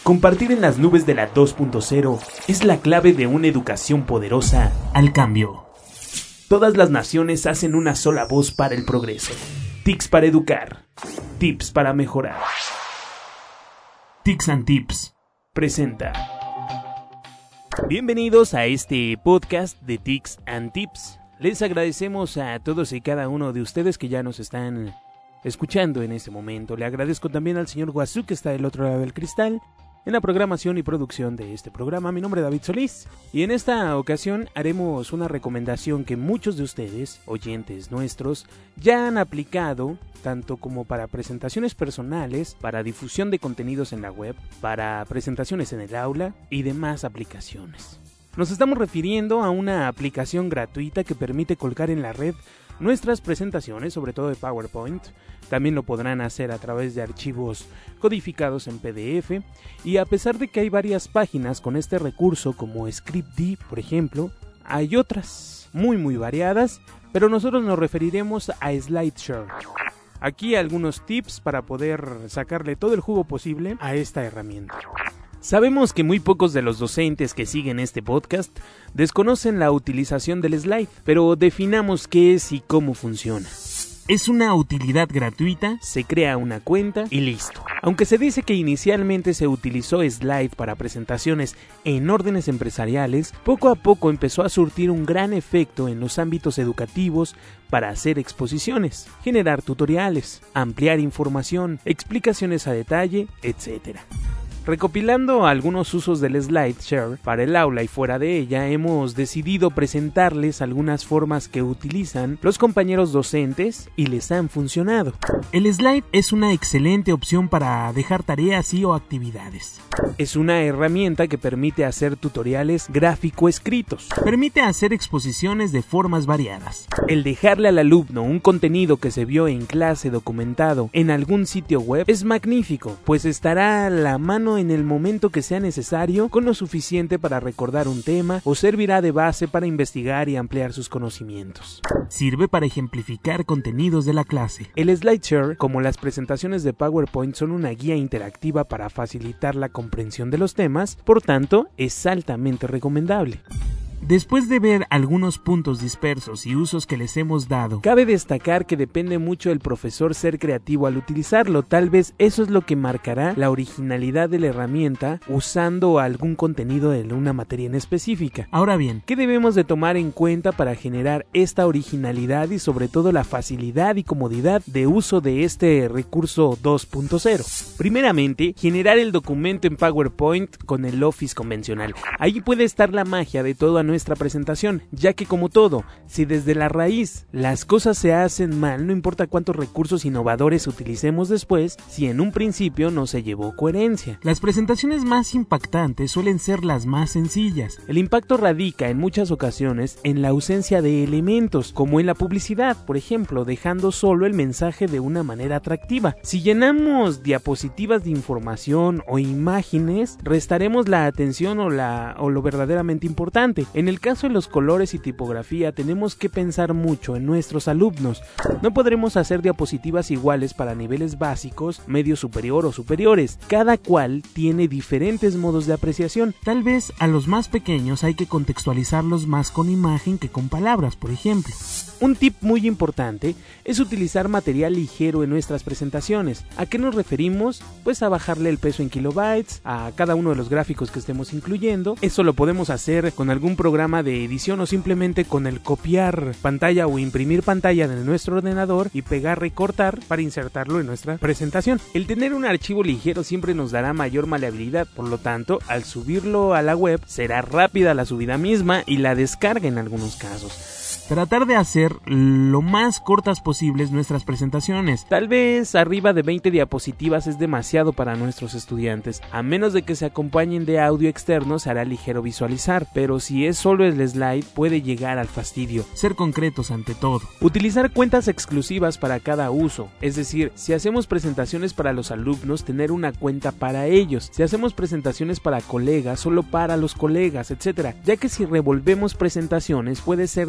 Compartir en las nubes de la 2.0 es la clave de una educación poderosa al cambio. Todas las naciones hacen una sola voz para el progreso. TICS para educar. Tips para mejorar. TICS and Tips presenta. Bienvenidos a este podcast de TICS and Tips. Les agradecemos a todos y cada uno de ustedes que ya nos están escuchando en este momento. Le agradezco también al señor Guazú, que está del otro lado del cristal, en la programación y producción de este programa. Mi nombre es David Solís y en esta ocasión haremos una recomendación que muchos de ustedes, oyentes nuestros, ya han aplicado, tanto como para presentaciones personales, para difusión de contenidos en la web, para presentaciones en el aula y demás aplicaciones. Nos estamos refiriendo a una aplicación gratuita que permite colgar en la red nuestras presentaciones, sobre todo de PowerPoint. También lo podrán hacer a través de archivos codificados en PDF, y a pesar de que hay varias páginas con este recurso como Scripd, por ejemplo, hay otras muy variadas, pero nosotros nos referiremos a SlideShare. Aquí algunos tips para poder sacarle todo el jugo posible a esta herramienta. Sabemos que muy pocos de los docentes que siguen este podcast desconocen la utilización del slide, pero definamos qué es y cómo funciona. Es una utilidad gratuita, se crea una cuenta y listo. Aunque se dice que inicialmente se utilizó Slide para presentaciones en órdenes empresariales, poco a poco empezó a surtir un gran efecto en los ámbitos educativos para hacer exposiciones, generar tutoriales, ampliar información, explicaciones a detalle, etc. Recopilando algunos usos del SlideShare para el aula y fuera de ella, hemos decidido presentarles algunas formas que utilizan los compañeros docentes y les han funcionado. El slide es una excelente opción para dejar tareas y o actividades. Es una herramienta que permite hacer tutoriales gráfico-escritos. Permite hacer exposiciones de formas variadas. El dejarle al alumno un contenido que se vio en clase documentado en algún sitio web es magnífico, pues estará a la mano en el momento que sea necesario, con lo suficiente para recordar un tema, o servirá de base para investigar y ampliar sus conocimientos. Sirve para ejemplificar contenidos de la clase. El SlideShare, como las presentaciones de PowerPoint, son una guía interactiva para facilitar la comprensión de los temas, por tanto, es altamente recomendable. Después de ver algunos puntos dispersos y usos que les hemos dado, cabe destacar que depende mucho del profesor ser creativo al utilizarlo. Tal vez eso es lo que marcará la originalidad de la herramienta usando algún contenido de una materia en específica. Ahora bien, ¿qué debemos de tomar en cuenta para generar esta originalidad y sobre todo la facilidad y comodidad de uso de este recurso 2.0? Primeramente, generar el documento en PowerPoint con el Office convencional. Ahí puede estar la magia de todo nuestra presentación, ya que como todo, si desde la raíz las cosas se hacen mal, no importa cuántos recursos innovadores utilicemos después, si en un principio no se llevó coherencia. Las presentaciones más impactantes suelen ser las más sencillas. El impacto radica en muchas ocasiones en la ausencia de elementos, como en la publicidad, por ejemplo, dejando solo el mensaje de una manera atractiva. Si llenamos diapositivas de información o imágenes, restaremos la atención o lo verdaderamente importante. En el caso de los colores y tipografía, tenemos que pensar mucho en nuestros alumnos. No podremos hacer diapositivas iguales para niveles básicos, medio superior o superiores. Cada cual tiene diferentes modos de apreciación. Tal vez a los más pequeños hay que contextualizarlos más con imagen que con palabras, por ejemplo. Un tip muy importante es utilizar material ligero en nuestras presentaciones. ¿A qué nos referimos? Pues a bajarle el peso en kilobytes a cada uno de los gráficos que estemos incluyendo. Eso lo podemos hacer con algún programa de edición o simplemente con el copiar pantalla o imprimir pantalla de nuestro ordenador y pegar, recortar para insertarlo en nuestra presentación. El tener un archivo ligero siempre nos dará mayor maleabilidad, por lo tanto, al subirlo a la web será rápida la subida misma y la descarga en algunos casos. Tratar de hacer lo más cortas posibles nuestras presentaciones. Tal vez arriba de 20 diapositivas es demasiado para nuestros estudiantes. A menos de que se acompañen de audio externo, se hará ligero visualizar, pero si es solo el slide puede llegar al fastidio. Ser concretos ante todo. Utilizar cuentas exclusivas para cada uso, es decir, si hacemos presentaciones para los alumnos, tener una cuenta para ellos. Si hacemos presentaciones para colegas, solo para los colegas, etc. Ya que si revolvemos presentaciones puede ser difícil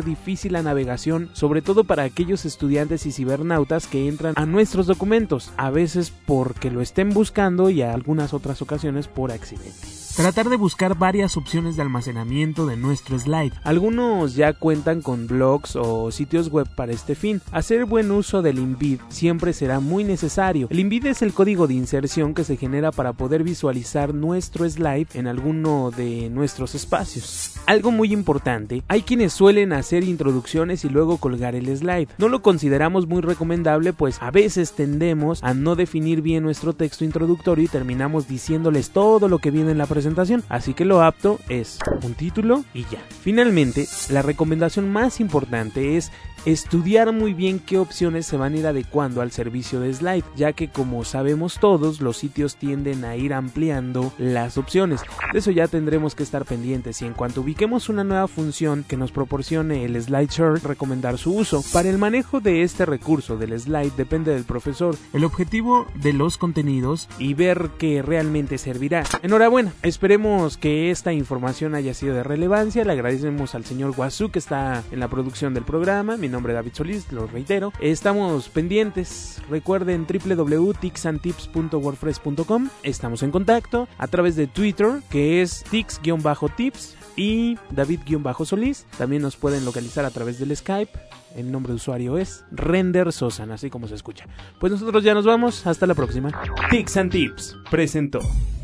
fácil la navegación, sobre todo para aquellos estudiantes y cibernautas que entran a nuestros documentos, a veces porque lo estén buscando y a algunas otras ocasiones por accidente. Tratar de buscar varias opciones de almacenamiento de nuestro slide. Algunos ya cuentan con blogs o sitios web para este fin. Hacer buen uso del embed siempre será muy necesario. El embed es el código de inserción que se genera para poder visualizar nuestro slide en alguno de nuestros espacios. Algo muy importante, hay quienes suelen hacer introducciones y luego colgar el slide. No lo consideramos muy recomendable, pues a veces tendemos a no definir bien nuestro texto introductorio y terminamos diciéndoles todo lo que viene en la presentación. Así que lo apto es un título y ya. Finalmente, la recomendación más importante es estudiar muy bien qué opciones se van a ir adecuando al servicio de slide, ya que como sabemos todos, los sitios tienden a ir ampliando las opciones. De eso ya tendremos que estar pendientes y en cuanto ubiquemos una nueva función que nos proporcione el SlideShare, recomendar su uso. Para el manejo de este recurso del slide depende del profesor, el objetivo de los contenidos y ver que realmente servirá. Enhorabuena, esperemos que esta información haya sido de relevancia. Le agradecemos al señor Guazú que está en la producción del programa. Mi nombre es David Solís, lo reitero. Estamos pendientes. Recuerden www.ticsandtips.wordpress.com. Estamos en contacto a través de Twitter, que es tics-tips y David-Solís. También nos pueden localizar a través del Skype. El nombre de usuario es Render Sosan, así como se escucha. Pues nosotros ya nos vamos. Hasta la próxima. Tics and Tips presentó.